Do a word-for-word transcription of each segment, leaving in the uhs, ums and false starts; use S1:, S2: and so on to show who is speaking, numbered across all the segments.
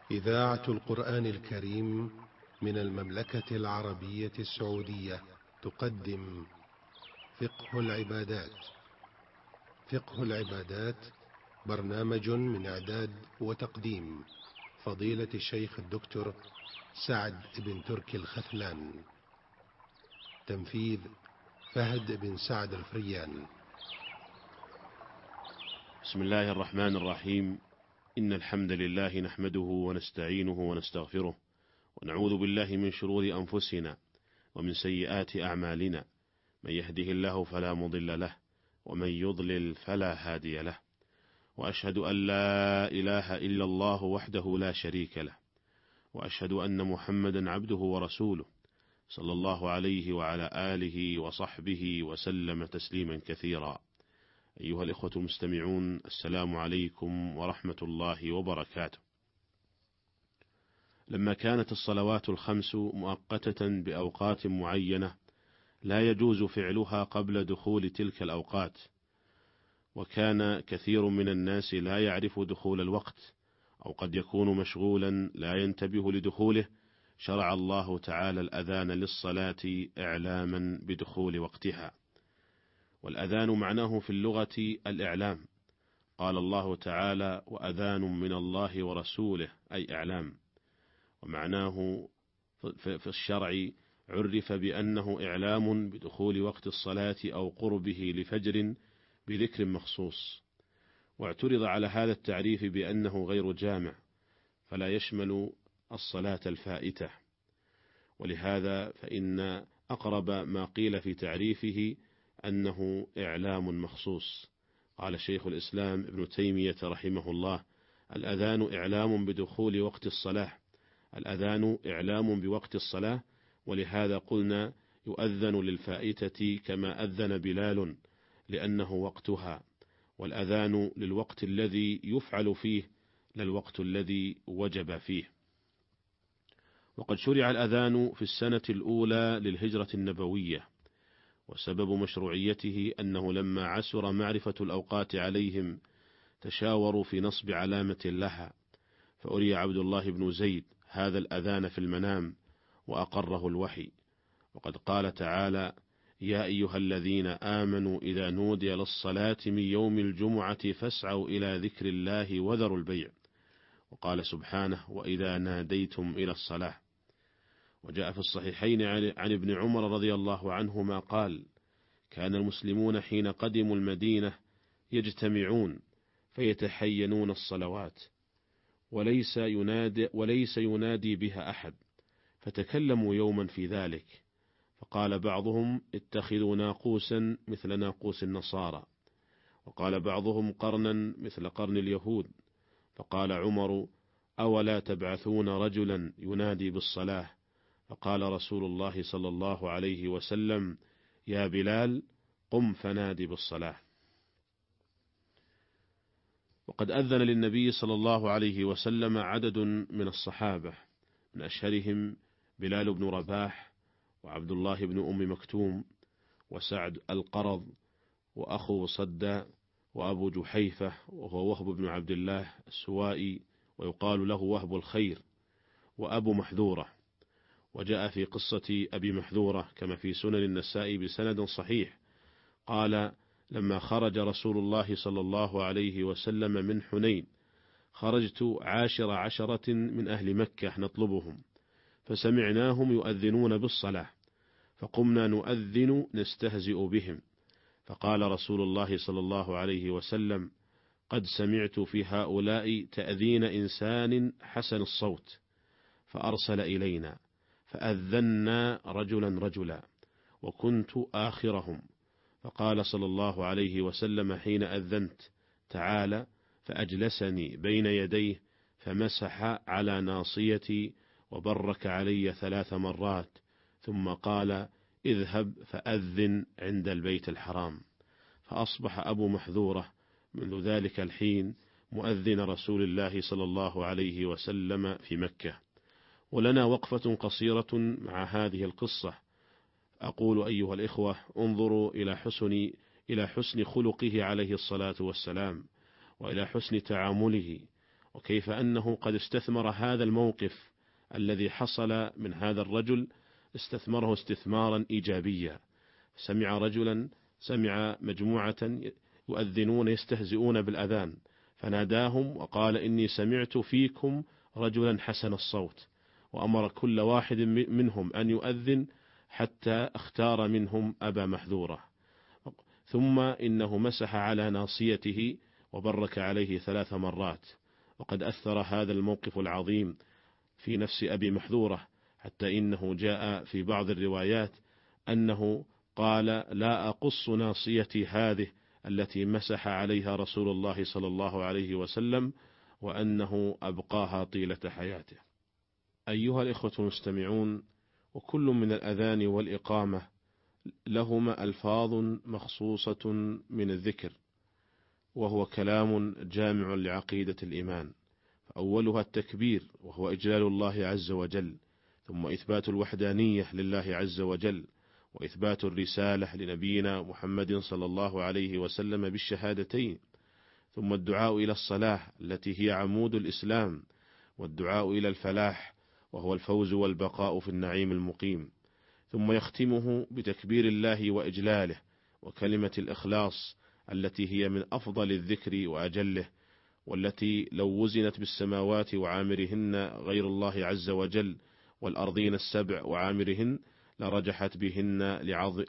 S1: إذاعة القرآن الكريم من المملكة العربية السعودية تقدم فقه العبادات. فقه العبادات برنامج من إعداد وتقديم فضيلة الشيخ الدكتور سعد بن تركي الختلان. تنفيذ فهد بن سعد الفريان.
S2: بسم الله الرحمن الرحيم. إن الحمد لله نحمده ونستعينه ونستغفره، ونعوذ بالله من شرور أنفسنا ومن سيئات أعمالنا، من يهده الله فلا مضل له، ومن يضلل فلا هادي له، وأشهد أن لا إله إلا الله وحده لا شريك له، وأشهد أن محمدا عبده ورسوله صلى الله عليه وعلى آله وصحبه وسلم تسليما كثيرا. أيها الإخوة المستمعون، السلام عليكم ورحمة الله وبركاته. لما كانت الصلوات الخمس مؤقتة بأوقات معينة لا يجوز فعلها قبل دخول تلك الأوقات، وكان كثير من الناس لا يعرف دخول الوقت، أو قد يكون مشغولا لا ينتبه لدخوله، شرع الله تعالى الأذان للصلاة إعلاما بدخول وقتها. والأذان معناه في اللغة الإعلام، قال الله تعالى: وأذان من الله ورسوله، أي إعلام. ومعناه في الشرع عرف بأنه إعلام بدخول وقت الصلاة أو قربه لفجر بذكر مخصوص. واعترض على هذا التعريف بأنه غير جامع، فلا يشمل الصلاة الفائتة، ولهذا فإن أقرب ما قيل في تعريفه أنه إعلام مخصوص. قال شيخ الإسلام ابن تيمية رحمه الله: الأذان إعلام بدخول وقت الصلاة، الأذان إعلام بوقت الصلاة، ولهذا قلنا يؤذن للفائتة كما أذن بلال لأنه وقتها، والأذان للوقت الذي يفعل فيه لا الوقت الذي وجب فيه. وقد شرع الأذان في السنة الأولى للهجرة النبوية، وسبب مشروعيته أنه لما عسر معرفة الأوقات عليهم تشاوروا في نصب علامة لها، فأري عبد الله بن زيد هذا الأذان في المنام وأقره الوحي. وقد قال تعالى: يا أيها الذين آمنوا إذا نودي للصلاة من يوم الجمعة فاسعوا إلى ذكر الله وذروا البيع. وقال سبحانه: وإذا ناديتم إلى الصلاة. وجاء في الصحيحين عن ابن عمر رضي الله عنهما قال: كان المسلمون حين قدموا المدينة يجتمعون فيتحينون الصلوات، وليس ينادي, وليس ينادي بها أحد، فتكلموا يوما في ذلك، فقال بعضهم: اتخذوا ناقوسا مثل ناقوس النصارى، وقال بعضهم: قرنا مثل قرن اليهود. فقال عمر: أولا تبعثون رجلا ينادي بالصلاة؟ فقال رسول الله صلى الله عليه وسلم: يا بلال قم فنادي بالصلاة. وقد أذن للنبي صلى الله عليه وسلم عدد من الصحابة، من أشهرهم بلال بن رباح، وعبد الله بن أم مكتوم، وسعد القرض، وأخو صدى، وأبو جحيفة وهو وهب بن عبد الله السوائي، ويقال له وهب الخير، وأبو محذورة. وجاء في قصة أبي محذورة كما في سنن النسائي بسند صحيح قال: لما خرج رسول الله صلى الله عليه وسلم من حنين خرجت عاشر عشرة من أهل مكة نطلبهم، فسمعناهم يؤذنون بالصلاة، فقمنا نؤذن نستهزئ بهم، فقال رسول الله صلى الله عليه وسلم: قد سمعت في هؤلاء تأذين إنسان حسن الصوت، فأرسل إلينا فأذنا رجلا رجلا، وكنت آخرهم، فقال صلى الله عليه وسلم حين أذنت: تعالى، فأجلسني بين يديه فمسح على ناصيتي وبرك علي ثلاث مرات، ثم قال: اذهب فأذن عند البيت الحرام. فأصبح أبو محذورة منذ ذلك الحين مؤذن رسول الله صلى الله عليه وسلم في مكة. ولنا وقفة قصيرة مع هذه القصة. أقول أيها الإخوة: انظروا إلى حسن إلى حسن خلقه عليه الصلاة والسلام، وإلى حسن تعامله، وكيف أنه قد استثمر هذا الموقف الذي حصل من هذا الرجل، استثمره استثمارا إيجابيا. سمع رجلا سمع مجموعة يؤذنون يستهزئون بالأذان، فناداهم وقال: إني سمعت فيكم رجلا حسن الصوت، وأمر كل واحد منهم أن يؤذن حتى اختار منهم أبا محذورة. ثم إنه مسح على ناصيته وبرك عليه ثلاث مرات. وقد أثر هذا الموقف العظيم في نفس أبي محذورة، حتى إنه جاء في بعض الروايات أنه قال: لا أقص ناصيتي هذه التي مسح عليها رسول الله صلى الله عليه وسلم، وأنه أبقاها طيلة حياته. أيها الإخوة المستمعون، وكل من الأذان والإقامة لهما ألفاظ مخصوصة من الذكر، وهو كلام جامع لعقيدة الإيمان. فأولها التكبير، وهو إجلال الله عز وجل، ثم إثبات الوحدانية لله عز وجل، وإثبات الرسالة لنبينا محمد صلى الله عليه وسلم بالشهادتين، ثم الدعاء إلى الصلاة التي هي عمود الإسلام، والدعاء إلى الفلاح وهو الفوز والبقاء في النعيم المقيم، ثم يختمه بتكبير الله وإجلاله وكلمة الإخلاص التي هي من أفضل الذكر وأجله، والتي لو وزنت بالسماوات وعامرهن غير الله عز وجل والأرضين السبع وعامرهن لرجحت بهن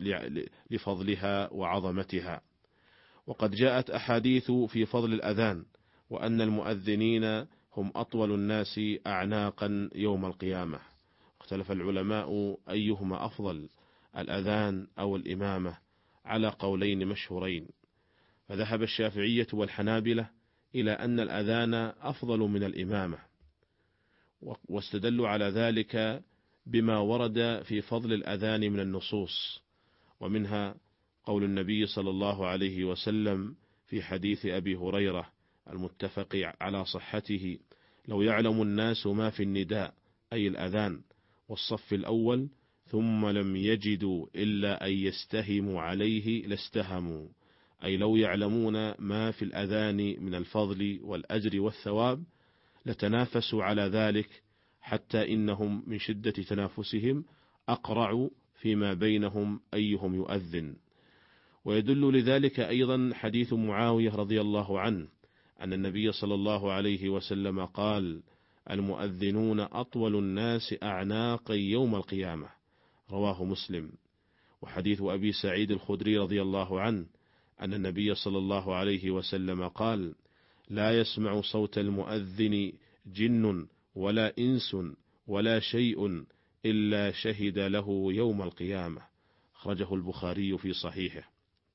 S2: لفضلها وعظمتها. وقد جاءت أحاديث في فضل الأذان، وأن المؤذنين هم أطول الناس أعناقا يوم القيامة. اختلف العلماء أيهما أفضل، الأذان أو الإمامة، على قولين مشهورين. فذهب الشافعية والحنابلة إلى أن الأذان أفضل من الإمامة، واستدلوا على ذلك بما ورد في فضل الأذان من النصوص، ومنها قول النبي صلى الله عليه وسلم في حديث أبي هريرة المتفق على صحته: لو يعلم الناس ما في النداء، أي الأذان، والصف الأول، ثم لم يجدوا إلا أن يستهموا عليه لاستهموا، أي لو يعلمون ما في الأذان من الفضل والأجر والثواب لتنافسوا على ذلك، حتى إنهم من شدة تنافسهم أقرعوا فيما بينهم أيهم يؤذن. ويدل لذلك أيضا حديث معاوية رضي الله عنه أن النبي صلى الله عليه وسلم قال: المؤذنون أطول الناس أعناقا يوم القيامة، رواه مسلم. وحديث أبي سعيد الخدري رضي الله عنه أن النبي صلى الله عليه وسلم قال: لا يسمع صوت المؤذن جن ولا إنس ولا شيء إلا شهد له يوم القيامة، أخرجه البخاري في صحيحه.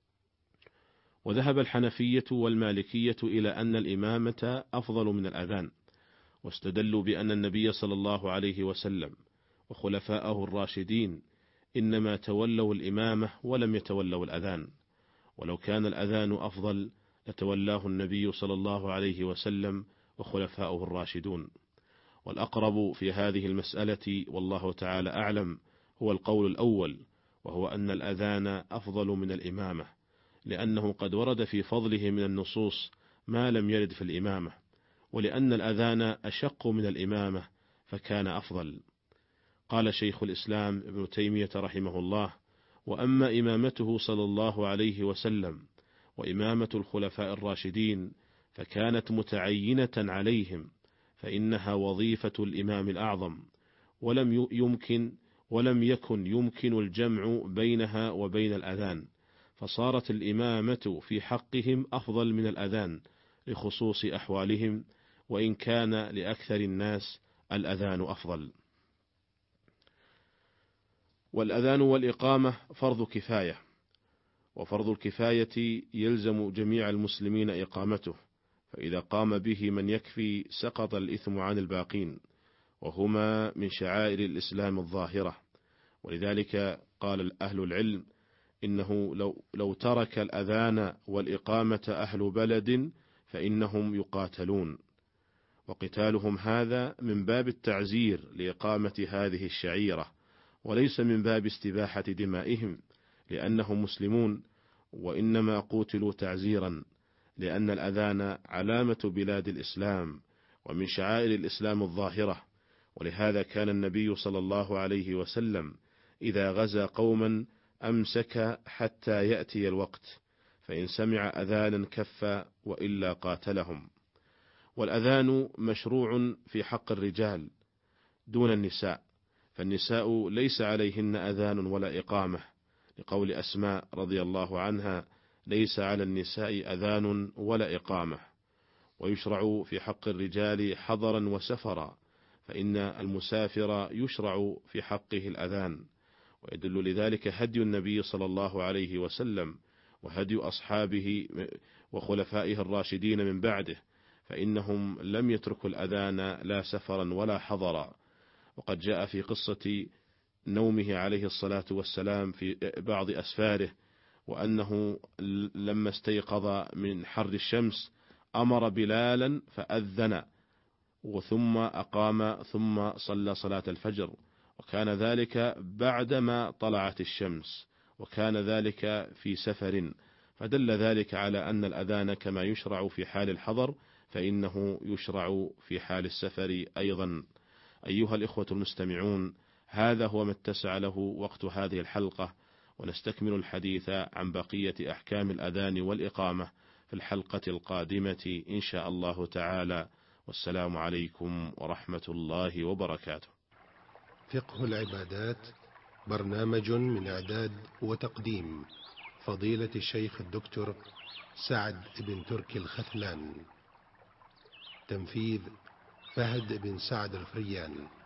S2: وذهب الحنفية والمالكية إلى أن الإمامة أفضل من الأذان، واستدلوا بأن النبي صلى الله عليه وسلم وخلفاءه الراشدين إنما تولوا الإمامة ولم يتولوا الأذان، ولو كان الأذان أفضل لتولاه النبي صلى الله عليه وسلم وخلفاؤه الراشدون. والأقرب في هذه المسألة والله تعالى أعلم هو القول الأول، وهو أن الأذان أفضل من الإمامة، لأنه قد ورد في فضله من النصوص ما لم يرد في الإمامة، ولأن الأذان أشق من الإمامة فكان أفضل. قال شيخ الإسلام ابن تيمية رحمه الله: وأما إمامته صلى الله عليه وسلم وإمامة الخلفاء الراشدين فكانت متعينة عليهم، فإنها وظيفة الإمام الأعظم، ولم يمكن ولم يكن يمكن الجمع بينها وبين الأذان، فصارت الإمامة في حقهم أفضل من الأذان لخصوص أحوالهم، وإن كان لأكثر الناس الأذان أفضل. والأذان والإقامة فرض كفاية، وفرض الكفاية يلزم جميع المسلمين إقامته، فإذا قام به من يكفي سقط الإثم عن الباقين، وهما من شعائر الإسلام الظاهرة. ولذلك قال أهل العلم: إنه لو, لو ترك الأذان والإقامة أهل بلد فإنهم يقاتلون، وقتالهم هذا من باب التعزير لإقامة هذه الشعيرة، وليس من باب استباحة دمائهم، لأنهم مسلمون، وإنما قوتلوا تعزيرا، لأن الأذان علامة بلاد الإسلام، ومن شعائر الإسلام الظاهرة، ولهذا كان النبي صلى الله عليه وسلم إذا غزا قوما أمسك حتى يأتي الوقت، فإن سمع أذانا كف وإلا قاتلهم. والأذان مشروع في حق الرجال دون النساء، فالنساء ليس عليهن أذان ولا إقامة، لقول أسماء رضي الله عنها: ليس على النساء أذان ولا إقامة. ويشرع في حق الرجال حضرا وسفرا، فإن المسافر يشرع في حقه الأذان، ويدل لذلك هدي النبي صلى الله عليه وسلم وهدي أصحابه وخلفائه الراشدين من بعده، فإنهم لم يتركوا الأذان لا سفرا ولا حضرا. وقد جاء في قصة نومه عليه الصلاة والسلام في بعض أسفاره، وأنه لما استيقظ من حر الشمس أمر بلالا فأذن، وثم أقام ثم صلى صلاة الفجر، وكان ذلك بعدما طلعت الشمس، وكان ذلك في سفر، فدل ذلك على أن الأذان كما يشرع في حال الحضر فإنه يشرع في حال السفر أيضا. أيها الإخوة المستمعون، هذا هو ما اتسع له وقت هذه الحلقة، ونستكمل الحديث عن بقية أحكام الأذان والإقامة في الحلقة القادمة إن شاء الله تعالى. والسلام عليكم ورحمة الله وبركاته.
S1: فقه العبادات، برنامج من إعداد وتقديم فضيلة الشيخ الدكتور سعد بن تركي الختلان، تنفيذ فهد بن سعد الفريان.